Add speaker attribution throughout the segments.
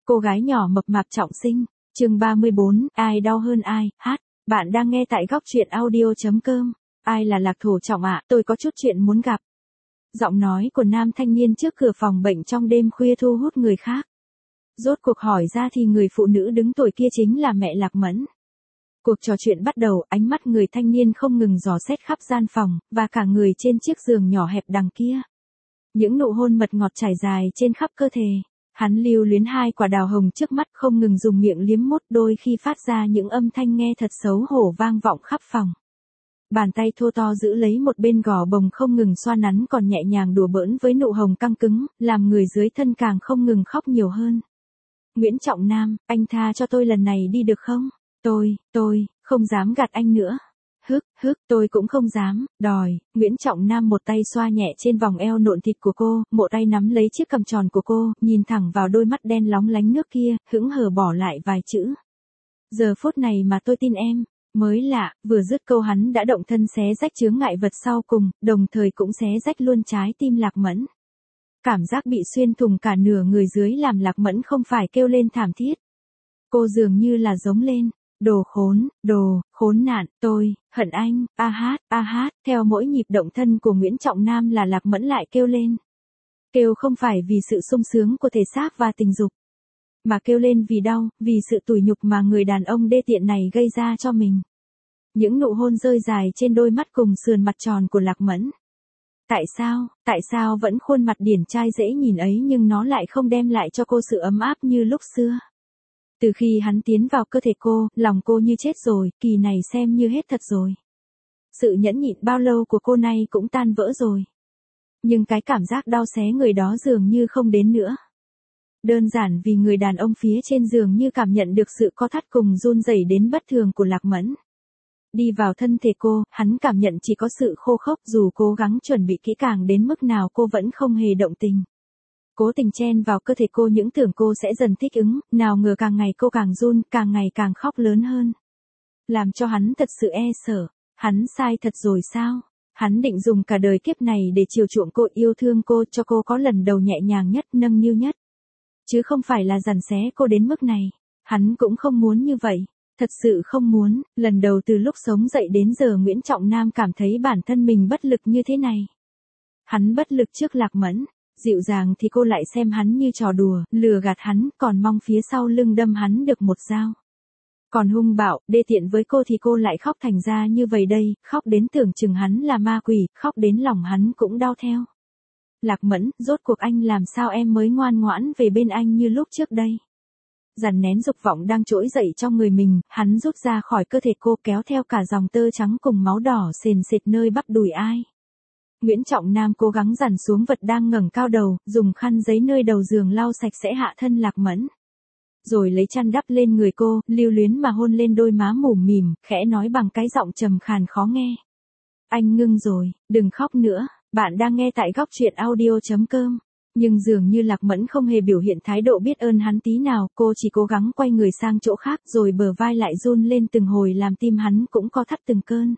Speaker 1: Cô gái nhỏ mập mạp trọng sinh, chương 34, ai đau hơn ai, hát. Bạn đang nghe tại góc truyện audio.com. Ai là Lạc Thổ Trọng ạ, tôi có chút chuyện muốn gặp. Giọng nói của nam thanh niên trước cửa phòng bệnh trong đêm khuya thu hút người khác. Rốt cuộc hỏi ra thì người phụ nữ đứng tuổi kia chính là mẹ Lạc Mẫn. Cuộc trò chuyện bắt đầu, ánh mắt người thanh niên không ngừng dò xét khắp gian phòng, và cả người trên chiếc giường nhỏ hẹp đằng kia. Những nụ hôn mật ngọt trải dài trên khắp cơ thể. Hắn lưu luyến hai quả đào hồng trước mắt, không ngừng dùng miệng liếm mút, đôi khi phát ra những âm thanh nghe thật xấu hổ vang vọng khắp phòng. Bàn tay thô to giữ lấy một bên gò bồng không ngừng xoa nắn, còn nhẹ nhàng đùa bỡn với nụ hồng căng cứng, làm người dưới thân càng không ngừng khóc nhiều hơn. Nguyễn Trọng Nam, anh tha cho tôi lần này đi được không? Tôi không dám gạt anh nữa. Tôi cũng không dám, đòi. Nguyễn Trọng Nam một tay xoa nhẹ trên vòng eo nộn thịt của cô, một tay nắm lấy chiếc cằm tròn của cô, nhìn thẳng vào đôi mắt đen lóng lánh nước kia, hững hờ bỏ lại vài chữ. Giờ phút này mà tôi tin em. Mới lạ, vừa dứt câu hắn đã động thân xé rách chướng ngại vật sau cùng, đồng thời cũng xé rách luôn trái tim Lạc Mẫn. Cảm giác bị xuyên thủng cả nửa người dưới làm Lạc Mẫn không phải kêu lên thảm thiết. Cô dường như là giống lên. Đồ khốn nạn, tôi, hận anh, a hát, theo mỗi nhịp động thân của Nguyễn Trọng Nam là Lạc Mẫn lại kêu lên. Kêu không phải vì sự sung sướng của thể xác và tình dục, mà kêu lên vì đau, vì sự tủi nhục mà người đàn ông đê tiện này gây ra cho mình. Những nụ hôn rơi dài trên đôi mắt cùng sườn mặt tròn của Lạc Mẫn. Tại sao vẫn khuôn mặt điển trai dễ nhìn ấy nhưng nó lại không đem lại cho cô sự ấm áp như lúc xưa. Từ khi hắn tiến vào cơ thể cô, lòng cô như chết rồi, kỳ này xem như hết thật rồi. Sự nhẫn nhịn bao lâu của cô nay cũng tan vỡ rồi. Nhưng cái cảm giác đau xé người đó dường như không đến nữa. Đơn giản vì người đàn ông phía trên giường như cảm nhận được sự co thắt cùng run rẩy đến bất thường của Lạc Mẫn. Đi vào thân thể cô, hắn cảm nhận chỉ có sự khô khốc, dù cố gắng chuẩn bị kỹ càng đến mức nào cô vẫn không hề động tình. Cố tình chen vào cơ thể cô, những tưởng cô sẽ dần thích ứng, nào ngờ càng ngày cô càng run, càng ngày càng khóc lớn hơn. Làm cho hắn thật sự e sợ. Hắn sai thật rồi sao? Hắn định dùng cả đời kiếp này để chiều chuộng cô, yêu thương cô, cho cô có lần đầu nhẹ nhàng nhất, nâng niu nhất. Chứ không phải là giằng xé cô đến mức này. Hắn cũng không muốn như vậy. Thật sự không muốn. Lần đầu từ lúc sống dậy đến giờ Nguyễn Trọng Nam cảm thấy bản thân mình bất lực như thế này. Hắn bất lực trước Lạc Mẫn. Dịu dàng thì cô lại xem hắn như trò đùa, lừa gạt hắn, còn mong phía sau lưng đâm hắn được một dao. Còn hung bạo, đê tiện với cô thì cô lại khóc thành ra như vậy đây, khóc đến tưởng chừng hắn là ma quỷ, khóc đến lòng hắn cũng đau theo. Lạc Mẫn, rốt cuộc anh làm sao em mới ngoan ngoãn về bên anh như lúc trước đây? Dằn nén dục vọng đang trỗi dậy trong người mình, hắn rút ra khỏi cơ thể cô, kéo theo cả dòng tơ trắng cùng máu đỏ sền sệt nơi bắp đùi ai. Nguyễn Trọng Nam cố gắng dằn xuống vật đang ngẩng cao đầu, dùng khăn giấy nơi đầu giường lau sạch sẽ hạ thân Lạc Mẫn. Rồi lấy chăn đắp lên người cô, lưu luyến mà hôn lên đôi má mủm mỉm, khẽ nói bằng cái giọng trầm khàn khó nghe. Anh ngưng rồi, đừng khóc nữa, bạn đang nghe tại góc truyện audio.com. Nhưng dường như Lạc Mẫn không hề biểu hiện thái độ biết ơn hắn tí nào, cô chỉ cố gắng quay người sang chỗ khác rồi bờ vai lại run lên từng hồi làm tim hắn cũng co thắt từng cơn.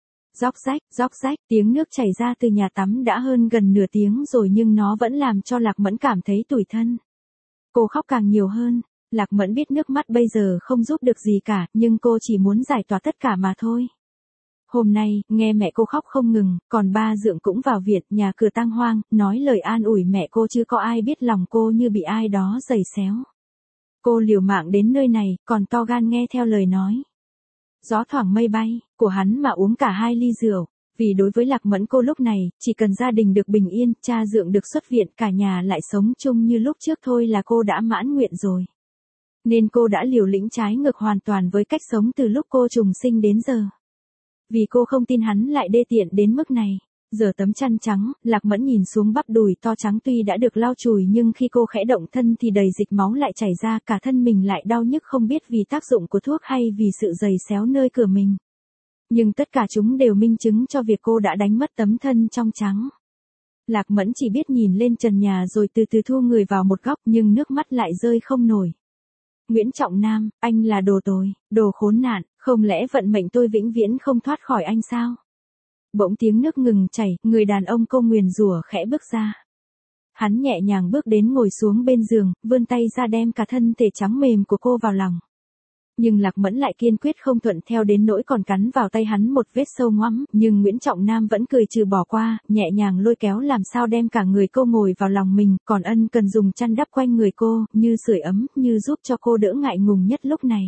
Speaker 1: Róc rách, tiếng nước chảy ra từ nhà tắm đã hơn gần nửa tiếng rồi nhưng nó vẫn làm cho Lạc Mẫn cảm thấy tủi thân. Cô khóc càng nhiều hơn. Lạc Mẫn biết nước mắt bây giờ không giúp được gì cả, nhưng cô chỉ muốn giải tỏa tất cả mà thôi. Hôm nay, nghe mẹ cô khóc không ngừng, còn ba dượng cũng vào viện, nhà cửa tang hoang, nói lời an ủi mẹ cô chứ có ai biết lòng cô như bị ai đó giày xéo. Cô liều mạng đến nơi này, còn to gan nghe theo lời nói. Gió thoảng mây bay, của hắn mà uống cả 2 ly rượu, vì đối với Lạc Mẫn cô lúc này, chỉ cần gia đình được bình yên, cha dượng được xuất viện, cả nhà lại sống chung như lúc trước thôi là cô đã mãn nguyện rồi. Nên cô đã liều lĩnh trái ngược hoàn toàn với cách sống từ lúc cô trùng sinh đến giờ. Vì cô không tin hắn lại đê tiện đến mức này. Giờ tấm chăn trắng, Lạc Mẫn nhìn xuống bắp đùi to trắng tuy đã được lau chùi nhưng khi cô khẽ động thân thì đầy dịch máu lại chảy ra, cả thân mình lại đau nhức không biết vì tác dụng của thuốc hay vì sự giày xéo nơi cửa mình. Nhưng tất cả chúng đều minh chứng cho việc cô đã đánh mất tấm thân trong trắng. Lạc Mẫn chỉ biết nhìn lên trần nhà rồi từ từ thu người vào một góc nhưng nước mắt lại rơi không nổi. Nguyễn Trọng Nam, anh là đồ tồi, đồ khốn nạn, không lẽ vận mệnh tôi vĩnh viễn không thoát khỏi anh sao? Bỗng tiếng nước ngừng chảy, người đàn ông cô nguyền rủa khẽ bước ra. Hắn nhẹ nhàng bước đến ngồi xuống bên giường, vươn tay ra đem cả thân thể trắng mềm của cô vào lòng. Nhưng Lạc Mẫn lại kiên quyết không thuận theo đến nỗi còn cắn vào tay hắn một vết sâu ngoắm, nhưng Nguyễn Trọng Nam vẫn cười trừ bỏ qua, nhẹ nhàng lôi kéo làm sao đem cả người cô ngồi vào lòng mình, còn ân cần dùng chăn đắp quanh người cô, như sưởi ấm, như giúp cho cô đỡ ngại ngùng nhất lúc này.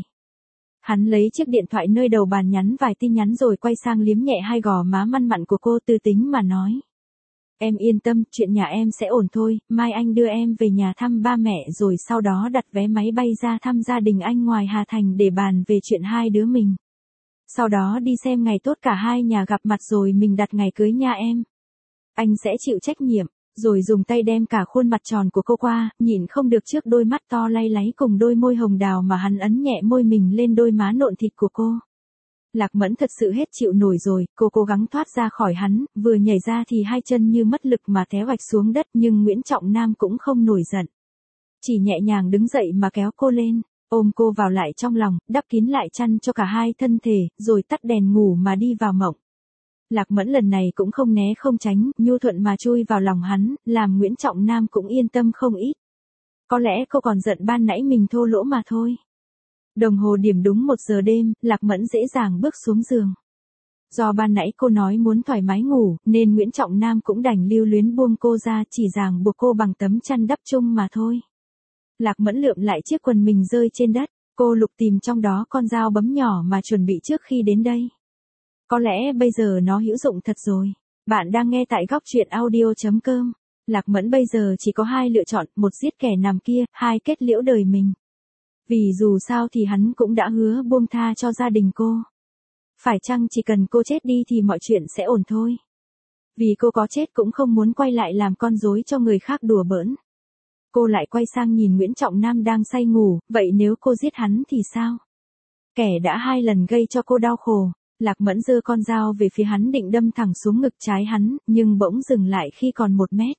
Speaker 1: Hắn lấy chiếc điện thoại nơi đầu bàn nhắn vài tin nhắn rồi quay sang liếm nhẹ hai gò má măn mặn của cô, tư tính mà nói. Em yên tâm, chuyện nhà em sẽ ổn thôi, mai anh đưa em về nhà thăm ba mẹ rồi sau đó đặt vé máy bay ra thăm gia đình anh ngoài Hà Thành để bàn về chuyện hai đứa mình. Sau đó đi xem ngày tốt cả hai nhà gặp mặt rồi mình đặt ngày cưới nha em. Anh sẽ chịu trách nhiệm, rồi dùng tay đem cả khuôn mặt tròn của cô qua, nhịn không được trước đôi mắt to lay láy cùng đôi môi hồng đào mà hắn ấn nhẹ môi mình lên đôi má nộn thịt của cô. Lạc Mẫn thật sự hết chịu nổi rồi, cô cố gắng thoát ra khỏi hắn, vừa nhảy ra thì hai chân như mất lực mà té oạch xuống đất, nhưng Nguyễn Trọng Nam cũng không nổi giận. Chỉ nhẹ nhàng đứng dậy mà kéo cô lên, ôm cô vào lại trong lòng, đắp kín lại chăn cho cả hai thân thể, rồi tắt đèn ngủ mà đi vào mộng. Lạc Mẫn lần này cũng không né không tránh, nhu thuận mà chui vào lòng hắn, làm Nguyễn Trọng Nam cũng yên tâm không ít. Có lẽ cô còn giận ban nãy mình thô lỗ mà thôi. Đồng hồ điểm đúng 1 giờ đêm, Lạc Mẫn dễ dàng bước xuống giường. Do ban nãy cô nói muốn thoải mái ngủ, nên Nguyễn Trọng Nam cũng đành lưu luyến buông cô ra, chỉ ràng buộc cô bằng tấm chăn đắp chung mà thôi. Lạc Mẫn lượm lại chiếc quần mình rơi trên đất, cô lục tìm trong đó con dao bấm nhỏ mà chuẩn bị trước khi đến đây. Có lẽ bây giờ nó hữu dụng thật rồi. Bạn đang nghe tại góc truyện audio.com. Lạc Mẫn bây giờ chỉ có hai lựa chọn, một giết kẻ nằm kia, hai kết liễu đời mình. Vì dù sao thì hắn cũng đã hứa buông tha cho gia đình cô. Phải chăng chỉ cần cô chết đi thì mọi chuyện sẽ ổn thôi. Vì cô có chết cũng không muốn quay lại làm con rối cho người khác đùa bỡn. Cô lại quay sang nhìn Nguyễn Trọng Nam đang say ngủ, vậy nếu cô giết hắn thì sao? Kẻ đã 2 lần gây cho cô đau khổ. Lạc Mẫn giơ con dao về phía hắn định đâm thẳng xuống ngực trái hắn, nhưng bỗng dừng lại khi còn 1 mét.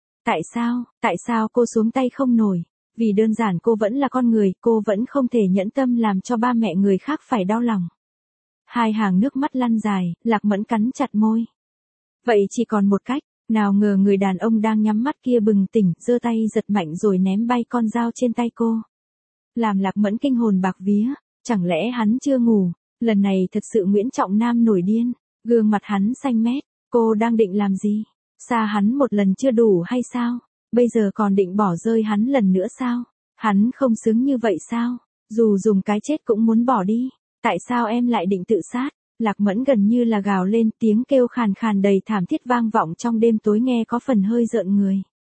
Speaker 1: Tại sao cô xuống tay không nổi? Vì đơn giản cô vẫn là con người, cô vẫn không thể nhẫn tâm làm cho ba mẹ người khác phải đau lòng. 2 hàng nước mắt lăn dài, Lạc Mẫn cắn chặt môi. Vậy chỉ còn một cách, nào ngờ người đàn ông đang nhắm mắt kia bừng tỉnh, giơ tay giật mạnh rồi ném bay con dao trên tay cô. Làm Lạc Mẫn kinh hồn bạc vía, chẳng lẽ hắn chưa ngủ? Lần này thật sự Nguyễn Trọng Nam nổi điên, gương mặt hắn xanh mét, cô đang định làm gì? Xa hắn một lần chưa đủ hay sao? Bây giờ còn định bỏ rơi hắn lần nữa sao? Hắn không xứng như vậy sao? Dù dùng cái chết cũng muốn bỏ đi. Tại sao em lại định tự sát? Lạc Mẫn gần như là gào lên, tiếng kêu khàn khàn đầy thảm thiết vang vọng trong đêm tối nghe có phần hơi rợn người.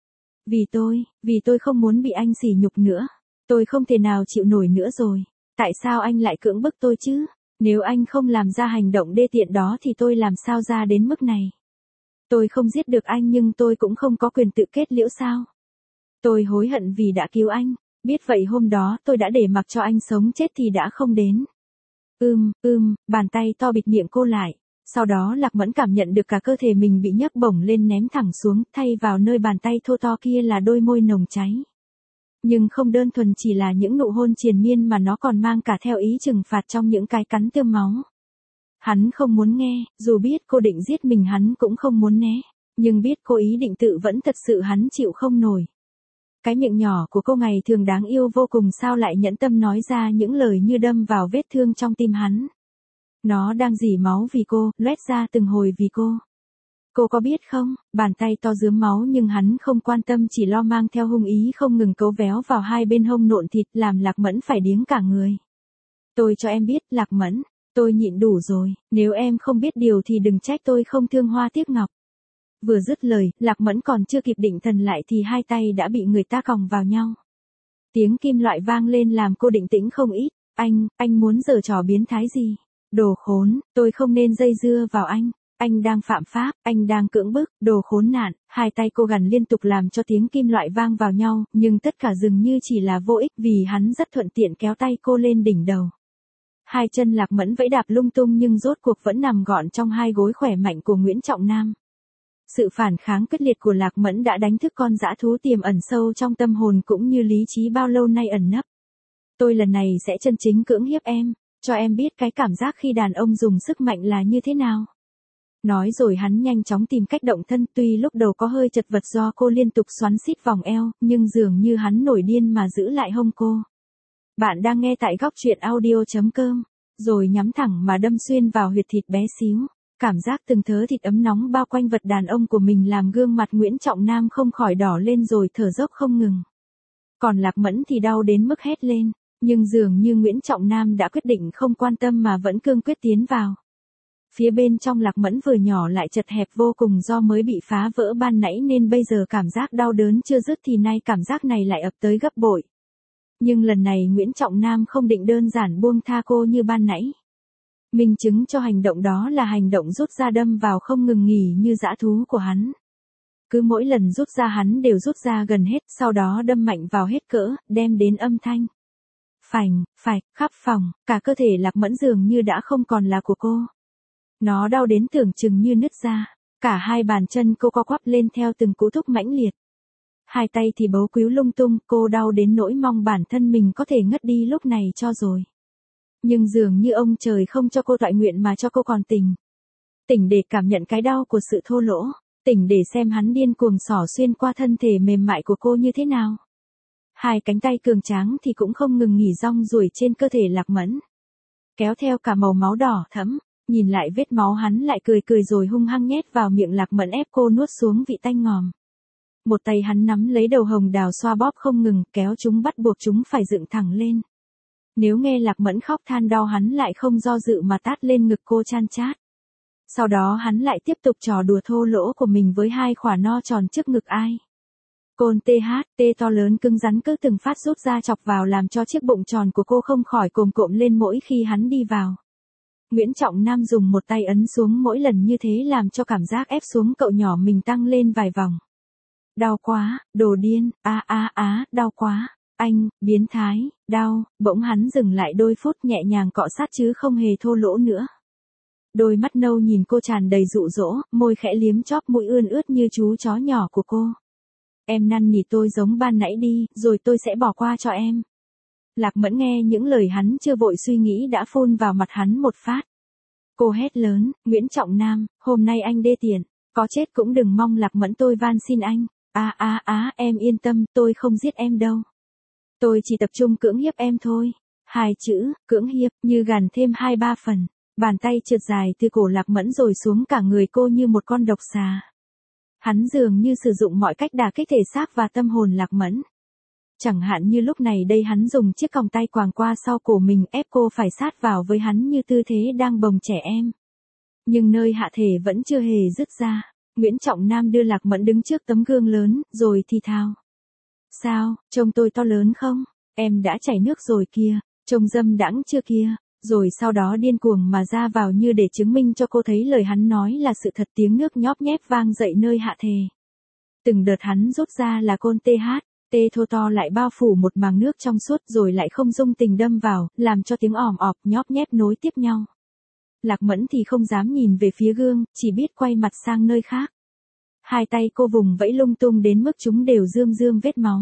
Speaker 1: Vì tôi không muốn bị anh sỉ nhục nữa. Tôi không thể nào chịu nổi nữa rồi. Tại sao anh lại cưỡng bức tôi chứ? Nếu anh không làm ra hành động đê tiện đó thì tôi làm sao ra đến mức này? Tôi không giết được anh nhưng tôi cũng không có quyền tự kết liễu sao? Tôi hối hận vì đã cứu anh, biết vậy hôm đó tôi đã để mặc cho anh sống chết thì đã không đến. Bàn tay to bịt miệng cô lại. Sau đó Lạc Mẫn cảm nhận được cả cơ thể mình bị nhấc bổng lên ném thẳng xuống, thay vào nơi bàn tay thô to kia là đôi môi nồng cháy. Nhưng không đơn thuần chỉ là những nụ hôn triền miên mà nó còn mang cả theo ý trừng phạt trong những cái cắn tươm máu. Hắn không muốn nghe, dù biết cô định giết mình hắn cũng không muốn né, nhưng biết cô ý định tự vẫn thật sự hắn chịu không nổi. Cái miệng nhỏ của cô ngày thường đáng yêu vô cùng sao lại nhẫn tâm nói ra những lời như đâm vào vết thương trong tim hắn. Nó đang rỉ máu vì cô, loét ra từng hồi vì cô. Cô có biết không, bàn tay to rướm máu nhưng hắn không quan tâm chỉ lo mang theo hung ý không ngừng cấu véo vào hai bên hông nộn thịt làm Lạc Mẫn phải điếng cả người. Tôi cho em biết, Lạc Mẫn, tôi nhịn đủ rồi, nếu em không biết điều thì đừng trách tôi không thương hoa tiếc ngọc. Vừa dứt lời, Lạc Mẫn còn chưa kịp định thần lại thì hai tay đã bị người ta còng vào nhau. Tiếng kim loại vang lên làm cô định tĩnh không ít, anh muốn giở trò biến thái gì? Đồ khốn, tôi không nên dây dưa vào anh đang phạm pháp, anh đang cưỡng bức, đồ khốn nạn, hai tay cô gằn liên tục làm cho tiếng kim loại vang vào nhau, nhưng tất cả dường như chỉ là vô ích vì hắn rất thuận tiện kéo tay cô lên đỉnh đầu. Hai chân Lạc Mẫn vẫy đạp lung tung nhưng rốt cuộc vẫn nằm gọn trong hai gối khỏe mạnh của Nguyễn Trọng Nam. Sự phản kháng quyết liệt của Lạc Mẫn đã đánh thức con dã thú tiềm ẩn sâu trong tâm hồn cũng như lý trí bao lâu nay ẩn nấp. Tôi lần này sẽ chân chính cưỡng hiếp em, cho em biết cái cảm giác khi đàn ông dùng sức mạnh là như thế nào. Nói rồi hắn nhanh chóng tìm cách động thân, tuy lúc đầu có hơi chật vật do cô liên tục xoắn xít vòng eo, nhưng dường như hắn nổi điên mà giữ lại hông cô. Bạn đang nghe tại góc truyện audio.com, rồi nhắm thẳng mà đâm xuyên vào huyệt thịt bé xíu. Cảm giác từng thớ thịt ấm nóng bao quanh vật đàn ông của mình làm gương mặt Nguyễn Trọng Nam không khỏi đỏ lên rồi thở dốc không ngừng. Còn Lạc Mẫn thì đau đến mức hét lên, nhưng dường như Nguyễn Trọng Nam đã quyết định không quan tâm mà vẫn cương quyết tiến vào. Phía bên trong Lạc Mẫn vừa nhỏ lại chật hẹp vô cùng do mới bị phá vỡ ban nãy nên bây giờ cảm giác đau đớn chưa dứt thì nay cảm giác này lại ập tới gấp bội. Nhưng lần này Nguyễn Trọng Nam không định đơn giản buông tha cô như ban nãy. Minh chứng cho hành động đó là hành động rút ra đâm vào không ngừng nghỉ như dã thú của hắn. Cứ mỗi lần rút ra hắn đều rút ra gần hết, sau đó đâm mạnh vào hết cỡ, đem đến âm thanh phành, phạch, khắp phòng, cả cơ thể Lạc Mẫn dường như đã không còn là của cô. Nó đau đến tưởng chừng như nứt ra, cả hai bàn chân cô co quắp lên theo từng cú thúc mãnh liệt. Hai tay thì bấu quíu lung tung, cô đau đến nỗi mong bản thân mình có thể ngất đi lúc này cho rồi. Nhưng dường như ông trời không cho cô toại nguyện mà cho cô còn tỉnh. Tỉnh để cảm nhận cái đau của sự thô lỗ, tỉnh để xem hắn điên cuồng xỏ xuyên qua thân thể mềm mại của cô như thế nào. Hai cánh tay cường tráng thì cũng không ngừng nghỉ rong ruổi trên cơ thể Lạc Mẫn. Kéo theo cả màu máu đỏ thẫm, nhìn lại vết máu hắn lại cười cười rồi hung hăng nhét vào miệng Lạc Mẫn ép cô nuốt xuống vị tanh ngòm. Một tay hắn nắm lấy đầu hồng đào xoa bóp không ngừng, kéo chúng bắt buộc chúng phải dựng thẳng lên. Nếu nghe Lạc Mẫn khóc than đau hắn lại không do dự mà tát lên ngực cô chan chát. Sau đó hắn lại tiếp tục trò đùa thô lỗ của mình với hai khỏa no tròn trước ngực ai. Côn THT to lớn cứng rắn cứ từng phát rút ra chọc vào làm cho chiếc bụng tròn của cô không khỏi cồm cộm lên mỗi khi hắn đi vào. Nguyễn Trọng Nam dùng một tay ấn xuống mỗi lần như thế làm cho cảm giác ép xuống cậu nhỏ mình tăng lên vài vòng. Đau quá, đồ điên, đau quá, anh, biến thái, đau, bỗng hắn dừng lại đôi phút nhẹ nhàng cọ sát chứ không hề thô lỗ nữa. Đôi mắt nâu nhìn cô tràn đầy dụ dỗ, môi khẽ liếm chóp mũi ươn ướt như chú chó nhỏ của cô. Em năn nỉ tôi giống ban nãy đi, rồi tôi sẽ bỏ qua cho em. Lạc Mẫn nghe những lời hắn chưa vội suy nghĩ đã phun vào mặt hắn một phát. Cô hét lớn, Nguyễn Trọng Nam, hôm nay anh đê tiện, có chết cũng đừng mong Lạc Mẫn tôi van xin anh. Em yên tâm, tôi không giết em đâu. Tôi chỉ tập trung cưỡng hiếp em thôi. Hai chữ, cưỡng hiếp, như gàn thêm 2-3 phần. Bàn tay trượt dài từ cổ Lạc Mẫn rồi xuống cả người cô như một con độc xà. Hắn dường như sử dụng mọi cách đả kích thể xác và tâm hồn Lạc Mẫn. Chẳng hạn như lúc này đây hắn dùng chiếc còng tay quàng qua sau cổ mình ép cô phải sát vào với hắn như tư thế đang bồng trẻ em. Nhưng nơi hạ thể vẫn chưa hề dứt ra. Nguyễn Trọng Nam đưa Lạc Mẫn đứng trước tấm gương lớn, rồi thì thào. Sao, trông tôi to lớn không? Em đã chảy nước rồi kia, trông dâm đãng chưa kia? Rồi sau đó điên cuồng mà ra vào như để chứng minh cho cô thấy lời hắn nói là sự thật, tiếng nước nhóp nhép vang dậy nơi hạ thể. Từng đợt hắn rút ra là côn THT thô to lại bao phủ một màng nước trong suốt rồi lại không dung tình đâm vào, làm cho tiếng ỏm ọp nhóp nhép nối tiếp nhau. Lạc Mẫn thì không dám nhìn về phía gương, chỉ biết quay mặt sang nơi khác. Hai tay cô vùng vẫy lung tung đến mức chúng đều rươm rươm vết máu.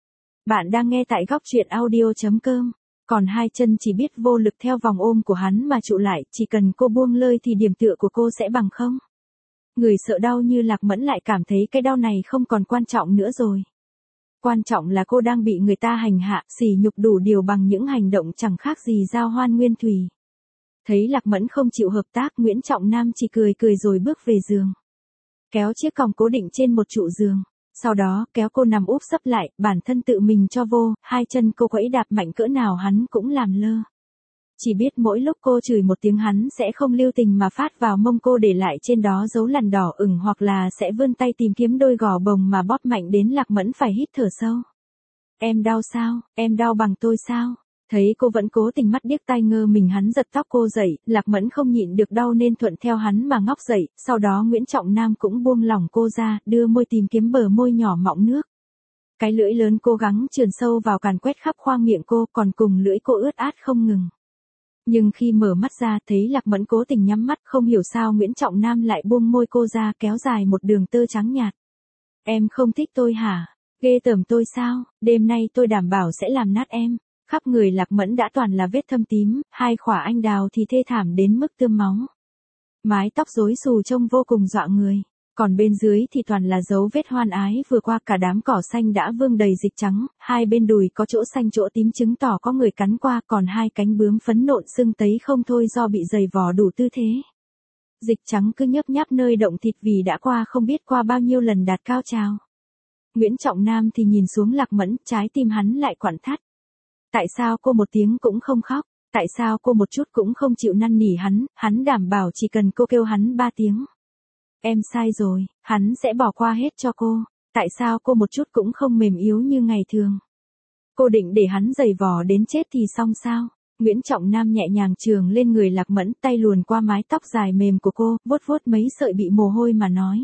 Speaker 1: Bạn đang nghe tại góc truyện audio.com. Còn hai chân chỉ biết vô lực theo vòng ôm của hắn mà trụ lại, chỉ cần cô buông lơi thì điểm tựa của cô sẽ bằng không. Người sợ đau như Lạc Mẫn lại cảm thấy cái đau này không còn quan trọng nữa rồi. Quan trọng là cô đang bị người ta hành hạ, sỉ nhục đủ điều bằng những hành động chẳng khác gì giao hoan nguyên thủy. Thấy Lạc Mẫn không chịu hợp tác, Nguyễn Trọng Nam chỉ cười cười rồi bước về giường. Kéo chiếc còng cố định trên một trụ giường. Sau đó, kéo cô nằm úp sấp lại, bản thân tự mình cho vô, hai chân cô quẫy đạp mạnh cỡ nào hắn cũng làm lơ. Chỉ biết mỗi lúc cô chửi một tiếng hắn sẽ không lưu tình mà phát vào mông cô để lại trên đó dấu lằn đỏ ửng hoặc là sẽ vươn tay tìm kiếm đôi gò bồng mà bóp mạnh đến Lạc Mẫn phải hít thở sâu. Em đau sao, em đau bằng tôi sao? Thấy cô vẫn cố tình mắt điếc tai ngơ mình hắn giật tóc cô dậy, Lạc Mẫn không nhịn được đau nên thuận theo hắn mà ngóc dậy, sau đó Nguyễn Trọng Nam cũng buông lỏng cô ra, đưa môi tìm kiếm bờ môi nhỏ mọng nước. Cái lưỡi lớn cố gắng trườn sâu vào càn quét khắp khoang miệng cô, còn cùng lưỡi cô ướt át không ngừng. Nhưng khi mở mắt ra thấy Lạc Mẫn cố tình nhắm mắt, không hiểu sao Nguyễn Trọng Nam lại buông môi cô ra kéo dài một đường tơ trắng nhạt. Em không thích tôi hả? Ghê tởm tôi sao? Đêm nay tôi đảm bảo sẽ làm nát em. Khắp người Lạc Mẫn đã toàn là vết thâm tím, hai khỏa anh đào thì thê thảm đến mức tươm máu. Mái tóc rối xù trông vô cùng dọa người. Còn bên dưới thì toàn là dấu vết hoan ái vừa qua, cả đám cỏ xanh đã vương đầy dịch trắng, hai bên đùi có chỗ xanh chỗ tím chứng tỏ có người cắn qua, còn hai cánh bướm phấn nộn sưng tấy không thôi do bị giày vò đủ tư thế. Dịch trắng cứ nhấp nháp nơi động thịt vì đã qua không biết qua bao nhiêu lần đạt cao trào. Nguyễn Trọng Nam thì nhìn xuống Lạc Mẫn, trái tim hắn lại quặn thắt. Tại sao cô một tiếng cũng không khóc? Tại sao cô một chút cũng không chịu năn nỉ hắn đảm bảo chỉ cần cô kêu hắn 3 tiếng. Em sai rồi, hắn sẽ bỏ qua hết cho cô. Tại sao cô một chút cũng không mềm yếu như ngày thường? Cô định để hắn giày vò đến chết thì xong sao? Nguyễn Trọng Nam nhẹ nhàng chườm lên người Lạc Mẫn, tay luồn qua mái tóc dài mềm của cô, vuốt vuốt mấy sợi bị mồ hôi mà nói.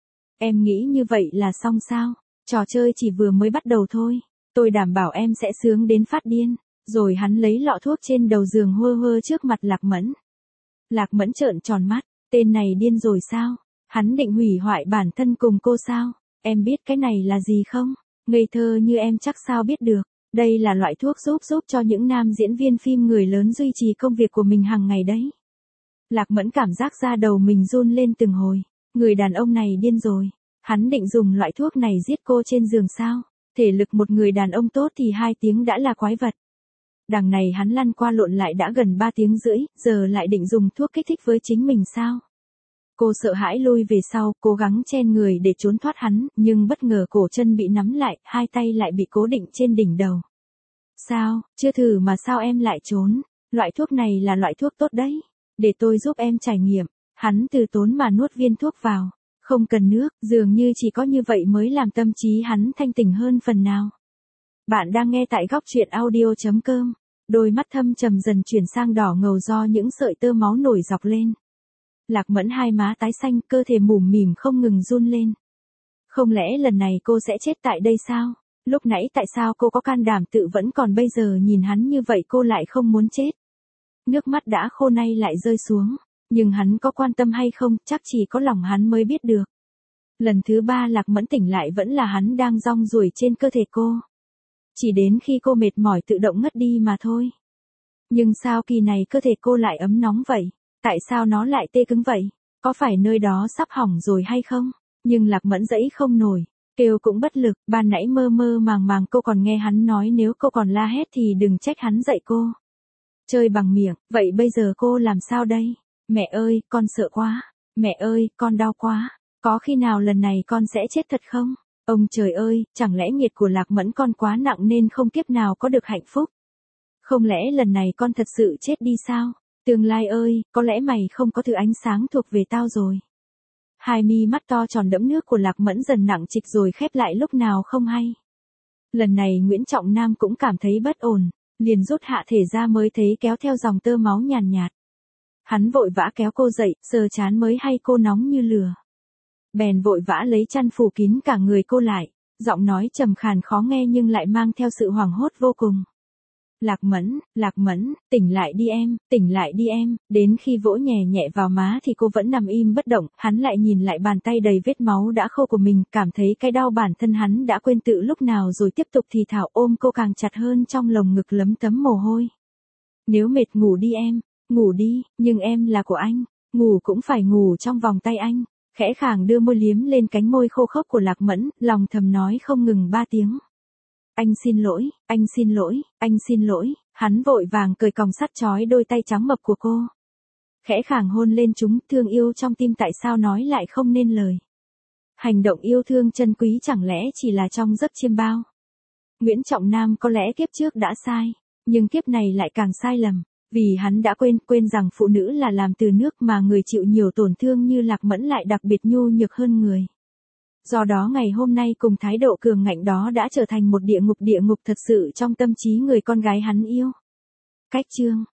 Speaker 1: Em nghĩ như vậy là xong sao? Trò chơi chỉ vừa mới bắt đầu thôi. Tôi đảm bảo em sẽ sướng đến phát điên. Rồi hắn lấy lọ thuốc trên đầu giường hơ hơ trước mặt Lạc Mẫn. Lạc Mẫn trợn tròn mắt, tên này điên rồi sao? Hắn định hủy hoại bản thân cùng cô sao? Em biết cái này là gì không? Ngây thơ như em chắc sao biết được. Đây là loại thuốc giúp cho những nam diễn viên phim người lớn duy trì công việc của mình hàng ngày đấy. Lạc Mẫn cảm giác da đầu mình run lên từng hồi. Người đàn ông này điên rồi. Hắn định dùng loại thuốc này giết cô trên giường sao? Thể lực một người đàn ông tốt thì 2 tiếng đã là quái vật. Đằng này hắn lăn qua lộn lại đã gần 3 tiếng rưỡi, giờ lại định dùng thuốc kích thích với chính mình sao? Cô sợ hãi lui về sau, cố gắng chen người để trốn thoát hắn, nhưng bất ngờ cổ chân bị nắm lại, hai tay lại bị cố định trên đỉnh đầu. Sao, chưa thử mà sao em lại trốn? Loại thuốc này là loại thuốc tốt đấy. Để tôi giúp em trải nghiệm. Hắn từ tốn mà nuốt viên thuốc vào. Không cần nước, dường như chỉ có như vậy mới làm tâm trí hắn thanh tỉnh hơn phần nào. Bạn đang nghe tại góc truyện audio.com. Đôi mắt thâm trầm dần chuyển sang đỏ ngầu do những sợi tơ máu nổi dọc lên. Lạc Mẫn hai má tái xanh, cơ thể mủm mỉm không ngừng run lên. Không lẽ lần này cô sẽ chết tại đây sao? Lúc nãy tại sao cô có can đảm tự vẫn, còn bây giờ nhìn hắn như vậy cô lại không muốn chết? Nước mắt đã khô nay lại rơi xuống. Nhưng hắn có quan tâm hay không, chắc chỉ có lòng hắn mới biết được. Lần thứ 3 Lạc Mẫn tỉnh lại vẫn là hắn đang rong ruổi trên cơ thể cô. Chỉ đến khi cô mệt mỏi tự động ngất đi mà thôi. Nhưng sao kỳ này cơ thể cô lại ấm nóng vậy? Tại sao nó lại tê cứng vậy? Có phải nơi đó sắp hỏng rồi hay không? Nhưng Lạc Mẫn dãy không nổi, kêu cũng bất lực, ban nãy mơ mơ màng màng cô còn nghe hắn nói nếu cô còn la hét thì đừng trách hắn dạy cô. Chơi bằng miệng, vậy bây giờ cô làm sao đây? Mẹ ơi, con sợ quá. Mẹ ơi, con đau quá. Có khi nào lần này con sẽ chết thật không? Ông trời ơi, chẳng lẽ nghiệt của Lạc Mẫn con quá nặng nên không kiếp nào có được hạnh phúc? Không lẽ lần này con thật sự chết đi sao? Tương lai ơi, có lẽ mày không có thứ ánh sáng thuộc về tao rồi. Hai mi mắt to tròn đẫm nước của Lạc Mẫn dần nặng trịch rồi khép lại lúc nào không hay. Lần này Nguyễn Trọng Nam cũng cảm thấy bất ổn, liền rút hạ thể ra mới thấy kéo theo dòng tơ máu nhàn nhạt. Hắn vội vã kéo cô dậy, sờ trán mới hay cô nóng như lửa. Bèn vội vã lấy chăn phủ kín cả người cô lại, giọng nói trầm khàn khó nghe nhưng lại mang theo sự hoảng hốt vô cùng. Lạc Mẫn, tỉnh lại đi em, đến khi vỗ nhẹ nhẹ vào má thì cô vẫn nằm im bất động, hắn lại nhìn lại bàn tay đầy vết máu đã khô của mình, cảm thấy cái đau bản thân hắn đã quên tự lúc nào rồi tiếp tục thì thào ôm cô càng chặt hơn trong lồng ngực lấm tấm mồ hôi. Nếu mệt ngủ đi em, ngủ đi, nhưng em là của anh, ngủ cũng phải ngủ trong vòng tay anh. Khẽ khàng đưa môi liếm lên cánh môi khô khốc của Lạc Mẫn, lòng thầm nói không ngừng 3 tiếng. Anh xin lỗi, hắn vội vàng cởi còng sắt trói đôi tay trắng mập của cô. Khẽ khàng hôn lên chúng, thương yêu trong tim tại sao nói lại không nên lời. Hành động yêu thương chân quý chẳng lẽ chỉ là trong giấc chiêm bao. Nguyễn Trọng Nam có lẽ kiếp trước đã sai, nhưng kiếp này lại càng sai lầm. Vì hắn đã quên rằng phụ nữ là làm từ nước mà người chịu nhiều tổn thương như Lạc Mẫn lại đặc biệt nhu nhược hơn người. Do đó ngày hôm nay cùng thái độ cường ngạnh đó đã trở thành một địa ngục thật sự trong tâm trí người con gái hắn yêu. Cách chương